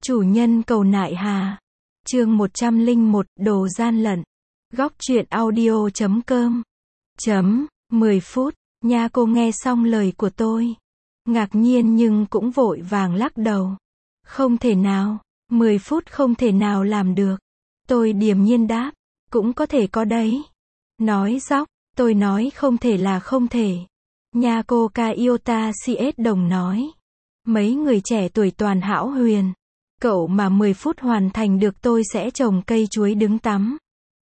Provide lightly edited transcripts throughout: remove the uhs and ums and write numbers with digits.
Chủ nhân cầu nại hà. Chương 101, đồ gian lận. Góc truyện audio.com. 10 phút, nha cô nghe xong lời của tôi. Ngạc nhiên nhưng cũng vội vàng lắc đầu. Không thể nào, 10 phút không thể nào làm được. Tôi điềm nhiên đáp, cũng có thể có đấy. Nói dóc, tôi nói không thể là không thể. Nha cô Kaiota CS Đồng nói. Mấy người trẻ tuổi toàn hão huyền. Cậu mà 10 phút hoàn thành được tôi sẽ trồng cây chuối đứng tắm.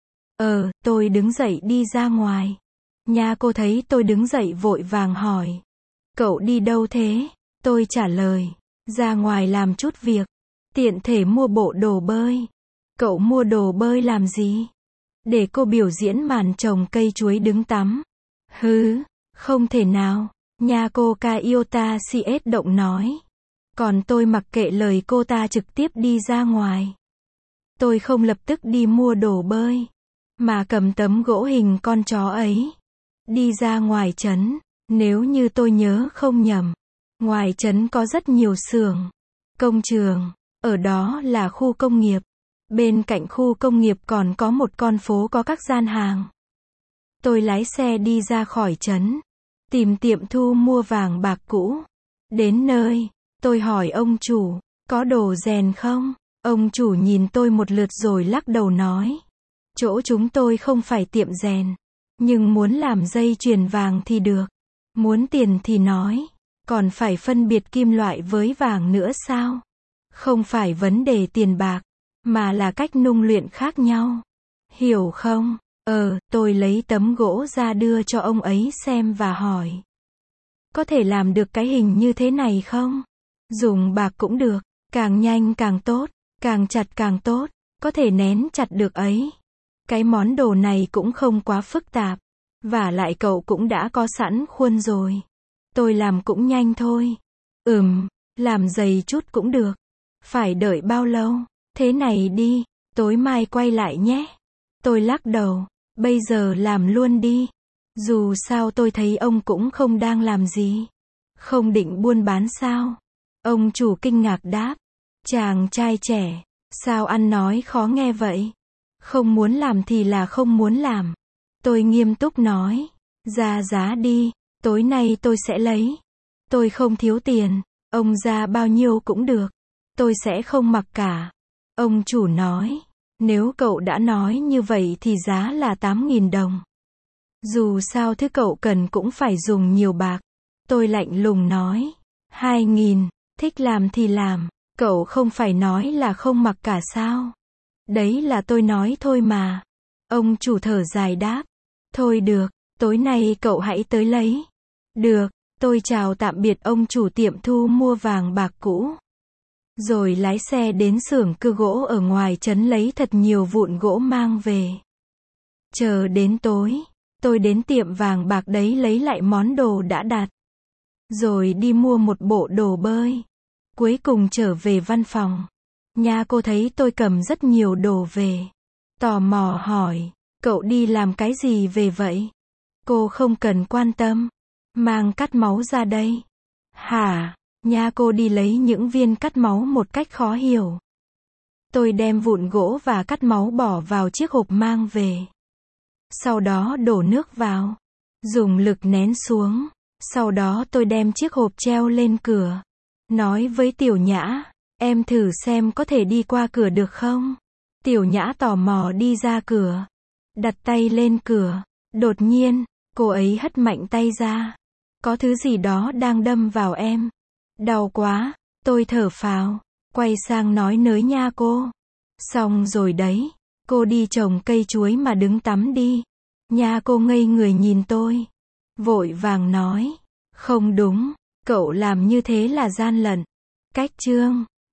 Tôi đứng dậy đi ra ngoài. Nha cô thấy tôi đứng dậy vội vàng hỏi. Cậu đi đâu thế? Tôi trả lời. Ra ngoài làm chút việc. Tiện thể mua bộ đồ bơi. Cậu mua đồ bơi làm gì? Để cô biểu diễn màn trồng cây chuối đứng tắm. Hứ, không thể nào. Nha cô Kaiota CS Động nói. Còn tôi mặc kệ lời cô ta trực tiếp đi ra ngoài. Tôi không lập tức đi mua đồ bơi, mà cầm tấm gỗ hình con chó ấy. Đi ra ngoài trấn, nếu như tôi nhớ không nhầm. Ngoài trấn có rất nhiều xưởng, công trường, ở đó là khu công nghiệp. Bên cạnh khu công nghiệp còn có một con phố có các gian hàng. Tôi lái xe đi ra khỏi trấn, tìm tiệm thu mua vàng bạc cũ. Đến nơi, tôi hỏi ông chủ, có đồ rèn không? Ông chủ nhìn tôi một lượt rồi lắc đầu nói. Chỗ chúng tôi không phải tiệm rèn, nhưng muốn làm dây chuyền vàng thì được. Muốn tiền thì nói, còn phải phân biệt kim loại với vàng nữa sao? Không phải vấn đề tiền bạc, mà là cách nung luyện khác nhau. Hiểu không? Tôi lấy tấm gỗ ra đưa cho ông ấy xem và hỏi. Có thể làm được cái hình như thế này không? Dùng bạc cũng được, càng nhanh càng tốt, càng chặt càng tốt, có thể nén chặt được ấy. Cái món đồ này cũng không quá phức tạp, vả lại cậu cũng đã có sẵn khuôn rồi. Tôi làm cũng nhanh thôi. Làm dày chút cũng được. Phải đợi bao lâu? Thế này đi, tối mai quay lại nhé. Tôi lắc đầu, bây giờ làm luôn đi. Dù sao tôi thấy ông cũng không đang làm gì. Không định buôn bán sao? Ông chủ kinh ngạc đáp. Chàng trai trẻ, sao ăn nói khó nghe vậy? Không muốn làm thì là không muốn làm. Tôi nghiêm túc nói. Ra giá đi, tối nay tôi sẽ lấy. Tôi không thiếu tiền, ông ra bao nhiêu cũng được. Tôi sẽ không mặc cả. Ông chủ nói. Nếu cậu đã nói như vậy thì giá là 8.000 đồng. Dù sao thứ cậu cần cũng phải dùng nhiều bạc. Tôi lạnh lùng nói. 2.000, thích làm thì làm. Cậu không phải nói là không mặc cả sao? Đấy là tôi nói thôi mà. Ông chủ thở dài đáp. Thôi được, tối nay cậu hãy tới lấy. Được, tôi chào tạm biệt ông chủ tiệm thu mua vàng bạc cũ. Rồi lái xe đến xưởng cưa gỗ ở ngoài trấn lấy thật nhiều vụn gỗ mang về. Chờ đến tối, tôi đến tiệm vàng bạc đấy lấy lại món đồ đã đặt. Rồi đi mua một bộ đồ bơi. Cuối cùng trở về văn phòng. Nha cô thấy tôi cầm rất nhiều đồ về. Tò mò hỏi, cậu đi làm cái gì về vậy? Cô không cần quan tâm. Mang cắt máu ra đây. Hả? Nha cô đi lấy những viên cắt máu một cách khó hiểu. Tôi đem vụn gỗ và cắt máu bỏ vào chiếc hộp mang về. Sau đó đổ nước vào. Dùng lực nén xuống. Sau đó tôi đem chiếc hộp treo lên cửa. Nói với Tiểu Nhã, em thử xem có thể đi qua cửa được không? Tiểu Nhã tò mò đi ra cửa. Đặt tay lên cửa. Đột nhiên, cô ấy hất mạnh tay ra. Có thứ gì đó đang đâm vào em. Đau quá, tôi thở phào. Quay sang nói nới nha cô. Xong rồi đấy, cô đi trồng cây chuối mà đứng tắm đi. Nha cô ngây người nhìn tôi. Vội vàng nói. Không đúng, cậu làm như thế là gian lận. Cách chương